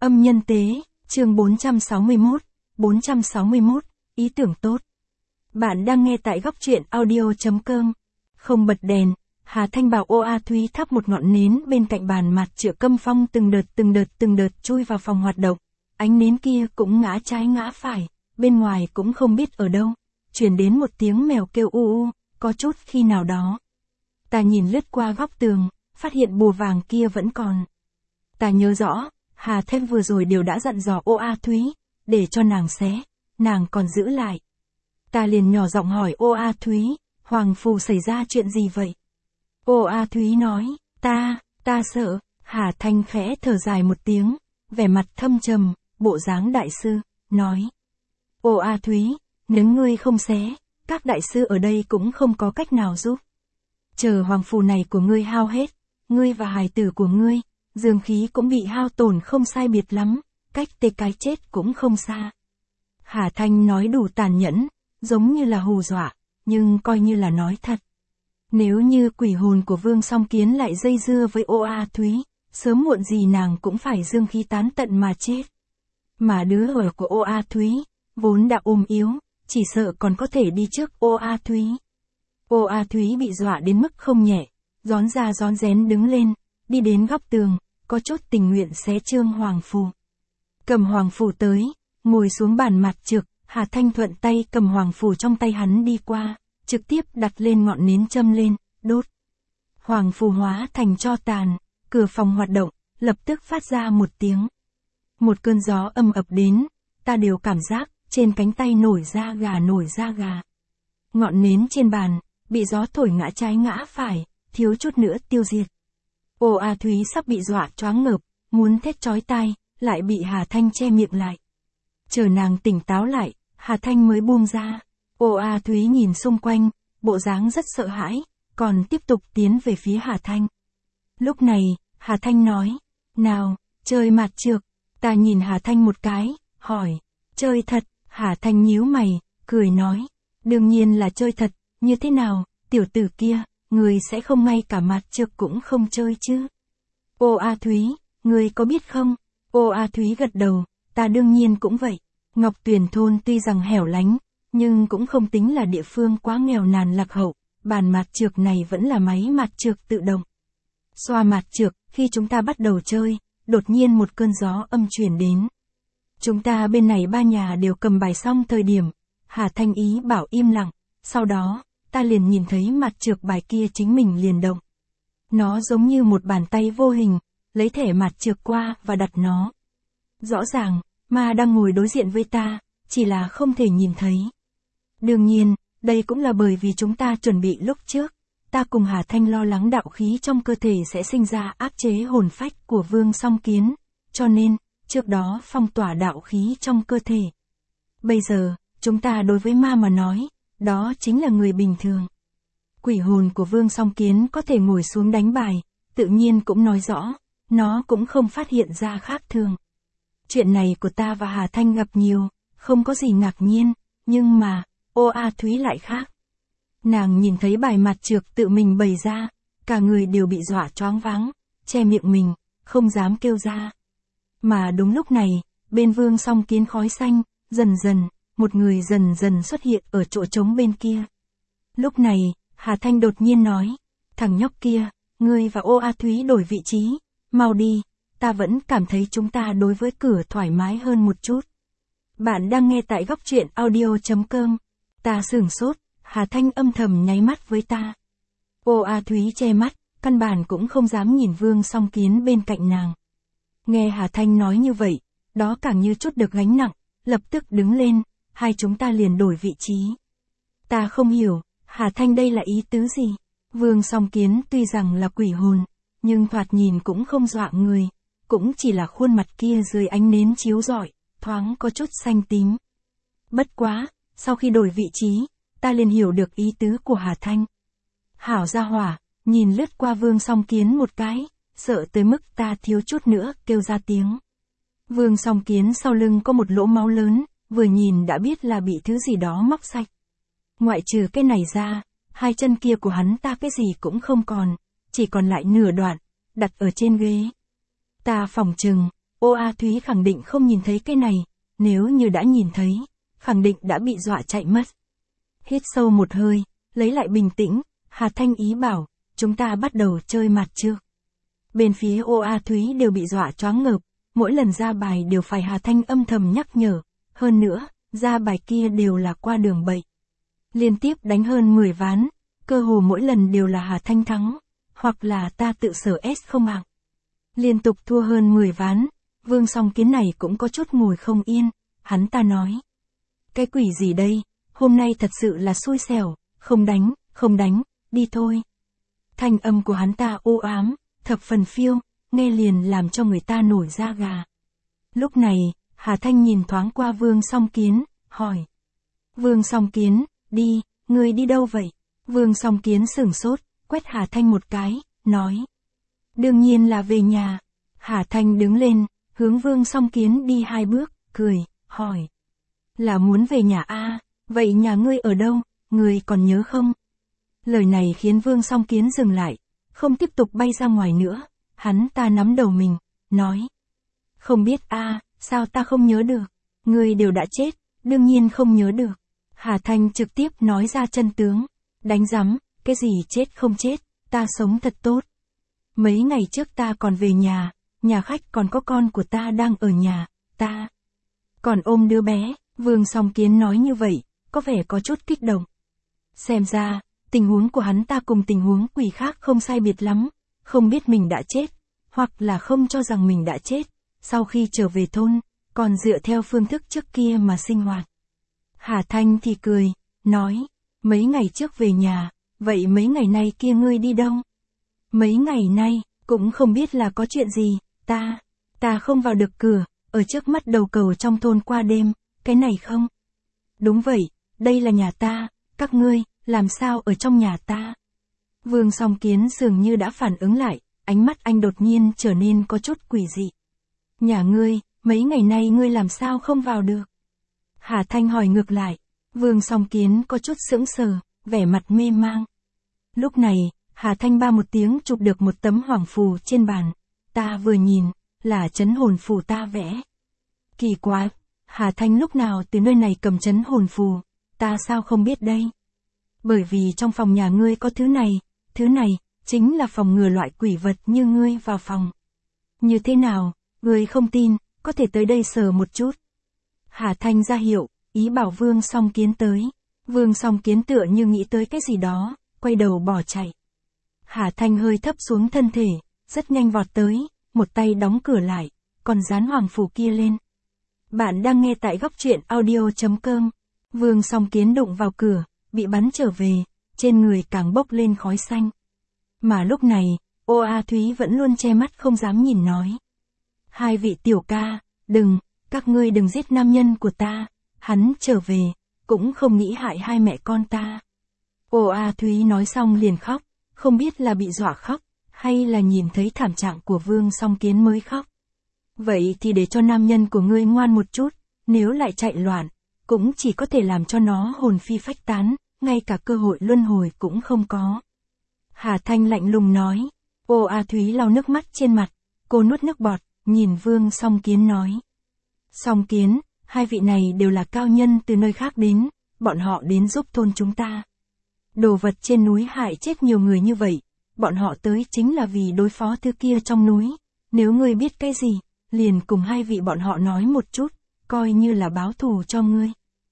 Âm nhân tế, chương 461, ý tưởng tốt. Bạn đang nghe tại góc truyện audio.com. Không bật đèn, Hà Thanh bảo A Thúy thắp một ngọn nến bên cạnh bàn mặt chữa câm phong từng đợt chui vào phòng hoạt động. Ánh nến kia cũng ngã trái ngã phải, bên ngoài cũng không biết ở đâu. Truyền đến một tiếng mèo kêu u u, có chút khi nào đó. Ta nhìn lướt qua góc tường, phát hiện bùa vàng kia vẫn còn. Ta nhớ rõ, Hà Thanh vừa rồi đều đã dặn dò A Thúy, để cho nàng xé, nàng còn giữ lại. Ta liền nhỏ giọng hỏi A Thúy, Hoàng Phù xảy ra chuyện gì vậy? A Thúy nói, ta sợ. Hà Thanh khẽ thở dài một tiếng, vẻ mặt thâm trầm, bộ dáng đại sư, nói. A Thúy, nếu ngươi không xé, các đại sư ở đây cũng không có cách nào giúp. Chờ Hoàng Phù này của ngươi hao hết, ngươi và hài tử của ngươi, dương khí cũng bị hao tổn không sai biệt lắm, cách cái chết cũng không xa. Hà Thanh nói đủ tàn nhẫn, giống như là hù dọa, nhưng coi như là nói thật. Nếu như quỷ hồn của Vương Song Kiến lại dây dưa với A Thúy, sớm muộn gì nàng cũng phải dương khí tán tận mà chết. Mà đứa ở của A Thúy, vốn đã ôm yếu, chỉ sợ còn có thể đi trước A Thúy. A Thúy bị dọa đến mức không nhẹ, rón ra rón rén đứng lên, đi đến góc tường, có chút tình nguyện xé trương Hoàng Phù. Cầm Hoàng Phù tới, ngồi xuống bàn mặt trực, Hà Thanh thuận tay cầm Hoàng Phù trong tay hắn đi qua, trực tiếp đặt lên ngọn nến châm lên, đốt. Hoàng Phù hóa thành tro tàn, cửa phòng hoạt động, lập tức phát ra một tiếng. Một cơn gió âm ập đến, ta đều cảm giác, trên cánh tay nổi da gà. Ngọn nến trên bàn, bị gió thổi ngã trái ngã phải, thiếu chút nữa tiêu diệt. A Thúy sắp bị dọa choáng ngợp, muốn thét chói tai, lại bị Hà Thanh che miệng lại. Chờ nàng tỉnh táo lại, Hà Thanh mới buông ra. A Thúy nhìn xung quanh, bộ dáng rất sợ hãi, còn tiếp tục tiến về phía Hà Thanh. Lúc này, Hà Thanh nói, nào, chơi mạt trược. Ta nhìn Hà Thanh một cái, hỏi, chơi thật? Hà Thanh nhíu mày, cười nói, đương nhiên là chơi thật, như thế nào, tiểu tử kia, người sẽ không ngay cả mạt trược cũng không chơi chứ? A Thúy, người có biết không? A Thúy gật đầu, ta đương nhiên cũng vậy. Ngọc Tuyền thôn tuy rằng hẻo lánh, nhưng cũng không tính là địa phương quá nghèo nàn lạc hậu, bàn mạt trược này vẫn là máy mạt trược tự động. Xoa mạt trược, khi chúng ta bắt đầu chơi, đột nhiên một cơn gió âm truyền đến. Chúng ta bên này ba nhà đều cầm bài xong thời điểm, Hà Thanh ý bảo im lặng, sau đó, ta liền nhìn thấy mạt trược bài kia chính mình liền động. Nó giống như một bàn tay vô hình, lấy thẻ mạt trược qua và đặt nó. Rõ ràng, ma đang ngồi đối diện với ta, chỉ là không thể nhìn thấy. Đương nhiên, đây cũng là bởi vì chúng ta chuẩn bị lúc trước, ta cùng Hà Thanh lo lắng đạo khí trong cơ thể sẽ sinh ra áp chế hồn phách của Vương Song Kiến, cho nên, trước đó phong tỏa đạo khí trong cơ thể. Bây giờ, chúng ta đối với ma mà nói, đó chính là người bình thường. Quỷ hồn của Vương Song Kiến có thể ngồi xuống đánh bài, tự nhiên cũng nói rõ, nó cũng không phát hiện ra khác thường. Chuyện này của ta và Hà Thanh gặp nhiều, không có gì ngạc nhiên, nhưng mà, A Thúy lại khác. Nàng nhìn thấy bài mặt trược tự mình bày ra, cả người đều bị dọa choáng váng, che miệng mình, không dám kêu ra. Mà đúng lúc này, bên Vương Song Kiến khói xanh, một người dần dần xuất hiện ở chỗ trống bên kia. Lúc này, Hà Thanh đột nhiên nói, thằng nhóc kia, ngươi và A Thúy đổi vị trí, mau đi, ta vẫn cảm thấy chúng ta đối với cửa thoải mái hơn một chút. Bạn đang nghe tại góc truyện audio.com. Ta sửng sốt, Hà Thanh âm thầm nháy mắt với ta. A Thúy che mắt, căn bản cũng không dám nhìn Vương Song Kiến bên cạnh nàng. Nghe Hà Thanh nói như vậy, đó càng như chút được gánh nặng, lập tức đứng lên, hai chúng ta liền đổi vị trí. Ta không hiểu, Hà Thanh đây là ý tứ gì? Vương Song Kiến tuy rằng là quỷ hồn, nhưng thoạt nhìn cũng không dọa người, cũng chỉ là khuôn mặt kia dưới ánh nến chiếu rọi, thoáng có chút xanh tím. Bất quá, sau khi đổi vị trí, ta liền hiểu được ý tứ của Hà Thanh. Hảo gia hỏa, nhìn lướt qua Vương Song Kiến một cái, sợ tới mức ta thiếu chút nữa kêu ra tiếng. Vương Song Kiến sau lưng có một lỗ máu lớn, vừa nhìn đã biết là bị thứ gì đó móc sạch. Ngoại trừ cái này ra, hai chân kia của hắn ta cái gì cũng không còn, chỉ còn lại nửa đoạn, đặt ở trên ghế. Ta phỏng chừng, A Thúy khẳng định không nhìn thấy cái này, nếu như đã nhìn thấy, khẳng định đã bị dọa chạy mất. Hít sâu một hơi, lấy lại bình tĩnh, Hà Thanh ý bảo, chúng ta bắt đầu chơi mặt chưa? Bên phía A Thúy đều bị dọa choáng ngợp, mỗi lần ra bài đều phải Hà Thanh âm thầm nhắc nhở, hơn nữa, ra bài kia đều là qua đường bậy. Liên tiếp đánh hơn 10 ván, cơ hồ mỗi lần đều là Hà Thanh thắng, hoặc là ta tự sở S không hạng. Liên tục thua hơn 10 ván, Vương Song Kiến này cũng có chút ngồi không yên, hắn ta nói. Cái quỷ gì đây, hôm nay thật sự là xui xẻo, không đánh, đi thôi. Thanh âm của hắn ta u ám, thập phần phiêu, nghe liền làm cho người ta nổi da gà. Lúc này, Hà Thanh nhìn thoáng qua Vương Song Kiến, hỏi. Vương Song Kiến, đi, ngươi đi đâu vậy? Vương Song Kiến sửng sốt, quét Hà Thanh một cái, nói. Đương nhiên là về nhà. Hà Thanh đứng lên, hướng Vương Song Kiến đi 2 bước, cười, hỏi. Là muốn về nhà a? Vậy nhà ngươi ở đâu, ngươi còn nhớ không? Lời này khiến Vương Song Kiến dừng lại, không tiếp tục bay ra ngoài nữa, hắn ta nắm đầu mình, nói. Không biết a, sao ta không nhớ được, ngươi đều đã chết, đương nhiên không nhớ được. Hà Thanh trực tiếp nói ra chân tướng, đánh rắm, cái gì chết không chết, ta sống thật tốt. Mấy ngày trước ta còn về nhà khách còn có con của ta đang ở nhà, ta còn ôm đứa bé. Vương Song Kiến nói như vậy, có vẻ có chút kích động. Xem ra, tình huống của hắn ta cùng tình huống quỷ khác không sai biệt lắm, không biết mình đã chết, hoặc là không cho rằng mình đã chết, sau khi trở về thôn, còn dựa theo phương thức trước kia mà sinh hoạt. Hà Thanh thì cười, nói, mấy ngày trước về nhà, vậy mấy ngày nay kia ngươi đi đâu? Mấy ngày nay, cũng không biết là có chuyện gì, ta không vào được cửa, ở trước mắt đầu cầu trong thôn qua đêm, cái này không? Đúng vậy, đây là nhà ta, các ngươi, làm sao ở trong nhà ta? Vương Song Kiến dường như đã phản ứng lại, ánh mắt anh đột nhiên trở nên có chút quỷ dị. Nhà ngươi, mấy ngày nay ngươi làm sao không vào được? Hà Thanh hỏi ngược lại, Vương Song Kiến có chút sững sờ, vẻ mặt mê mang. Lúc này, Hà Thanh ba một tiếng chụp được một tấm hoàng phù trên bàn, ta vừa nhìn, là trấn hồn phù ta vẽ. Kỳ quái, Hà Thanh lúc nào từ nơi này cầm trấn hồn phù, ta sao không biết đây? Bởi vì trong phòng nhà ngươi có thứ này, chính là phòng ngừa loại quỷ vật như ngươi vào phòng. Như thế nào, ngươi không tin, có thể tới đây sờ một chút. Hà Thanh ra hiệu, ý bảo Vương Song Kiến tới. Vương Song Kiến tựa như nghĩ tới cái gì đó, quay đầu bỏ chạy. Hà Thanh hơi thấp xuống thân thể, rất nhanh vọt tới, một tay đóng cửa lại, còn dán hoàng phù kia lên. Bạn đang nghe tại góc truyện audio.com. Vương Song Kiến đụng vào cửa, bị bắn trở về, trên người càng bốc lên khói xanh. Mà lúc này, A Thúy vẫn luôn che mắt không dám nhìn nói. Hai vị tiểu ca, các ngươi đừng giết nam nhân của ta, hắn trở về, cũng không nghĩ hại hai mẹ con ta. A Thúy nói xong liền khóc, không biết là bị dọa khóc, hay là nhìn thấy thảm trạng của Vương Song Kiến mới khóc. Vậy thì để cho nam nhân của ngươi ngoan một chút, nếu lại chạy loạn, cũng chỉ có thể làm cho nó hồn phi phách tán, ngay cả cơ hội luân hồi cũng không có. Hà Thanh lạnh lùng nói. A Thúy lau nước mắt trên mặt, cô nuốt nước bọt, nhìn Vương Song Kiến nói. Song Kiến, hai vị này đều là cao nhân từ nơi khác đến, bọn họ đến giúp thôn chúng ta. Đồ vật trên núi hại chết nhiều người như vậy, bọn họ tới chính là vì đối phó thứ kia trong núi. Nếu ngươi biết cái gì, liền cùng hai vị bọn họ nói một chút, coi như là báo thù cho ngươi.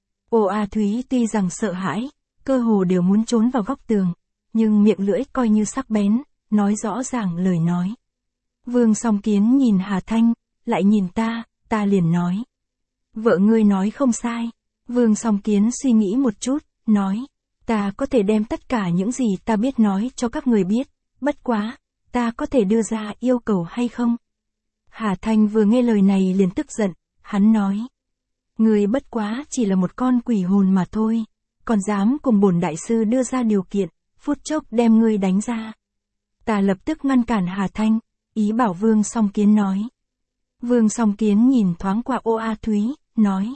A Thúy tuy rằng sợ hãi, cơ hồ đều muốn trốn vào góc tường, nhưng miệng lưỡi coi như sắc bén, nói rõ ràng lời nói. Vương Song Kiến nhìn Hà Thanh, lại nhìn ta liền nói. Vợ ngươi nói không sai. Vương Song Kiến suy nghĩ một chút, nói. Ta có thể đem tất cả những gì ta biết nói cho các người biết, bất quá, ta có thể đưa ra yêu cầu hay không? Hà Thanh vừa nghe lời này liền tức giận, hắn nói. Ngươi bất quá chỉ là một con quỷ hồn mà thôi, còn dám cùng bổn đại sư đưa ra điều kiện, phút chốc đem ngươi đánh ra. Ta lập tức ngăn cản Hà Thanh, ý bảo Vương Song Kiến nói. Vương Song Kiến nhìn thoáng qua A Thúy, nói.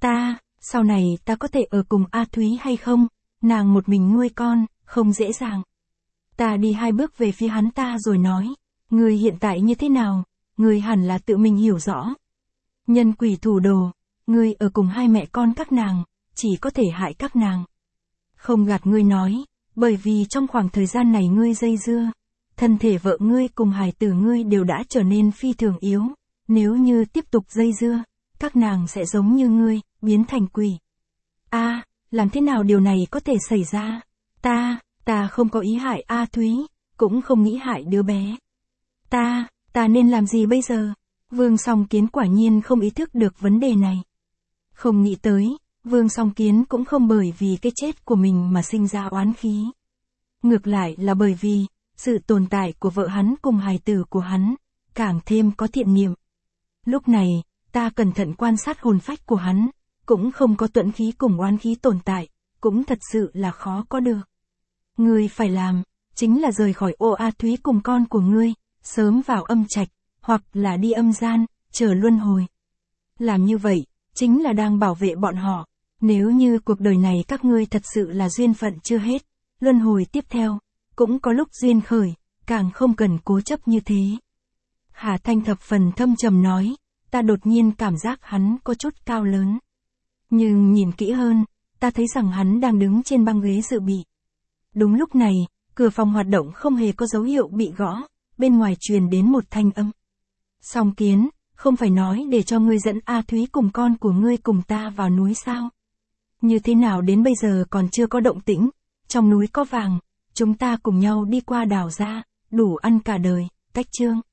Sau này ta có thể ở cùng A Thúy hay không? Nàng một mình nuôi con, không dễ dàng. Ta đi 2 bước về phía hắn ta rồi nói. Ngươi hiện tại như thế nào? ngươi hẳn là tự mình hiểu rõ. Nhân quỷ thủ đồ, ngươi ở cùng hai mẹ con các nàng, chỉ có thể hại các nàng. Không gạt ngươi nói, bởi vì trong khoảng thời gian này ngươi dây dưa, thân thể vợ ngươi cùng hài tử ngươi đều đã trở nên phi thường yếu, nếu như tiếp tục dây dưa, các nàng sẽ giống như ngươi, biến thành quỷ. Làm thế nào điều này có thể xảy ra? Ta không có ý hại A Thúy, cũng không nghĩ hại đứa bé. Ta nên làm gì bây giờ? Vương Song Kiến quả nhiên không ý thức được vấn đề này. Không nghĩ tới, Vương Song Kiến cũng không bởi vì cái chết của mình mà sinh ra oán khí. Ngược lại là bởi vì, sự tồn tại của vợ hắn cùng hài tử của hắn, càng thêm có thiện niệm. Lúc này, ta cẩn thận quan sát hồn phách của hắn, cũng không có tuẫn khí cùng oán khí tồn tại, cũng thật sự là khó có được. Ngươi phải làm, chính là rời khỏi ô A Thúy cùng con của ngươi, sớm vào âm trạch, hoặc là đi âm gian, chờ luân hồi. Làm như vậy, chính là đang bảo vệ bọn họ. Nếu như cuộc đời này các ngươi thật sự là duyên phận chưa hết, luân hồi tiếp theo, cũng có lúc duyên khởi, càng không cần cố chấp như thế. Hà Thanh thập phần thâm trầm nói, ta đột nhiên cảm giác hắn có chút cao lớn. Nhưng nhìn kỹ hơn, ta thấy rằng hắn đang đứng trên băng ghế dự bị. Đúng lúc này, cửa phòng hoạt động không hề có dấu hiệu bị gõ, bên ngoài truyền đến một thanh âm. Song Kiến, không phải nói để cho ngươi dẫn A Thúy cùng con của ngươi cùng ta vào núi sao? Như thế nào đến bây giờ còn chưa có động tĩnh, trong núi có vàng, chúng ta cùng nhau đi qua đảo ra, đủ ăn cả đời, cách chương.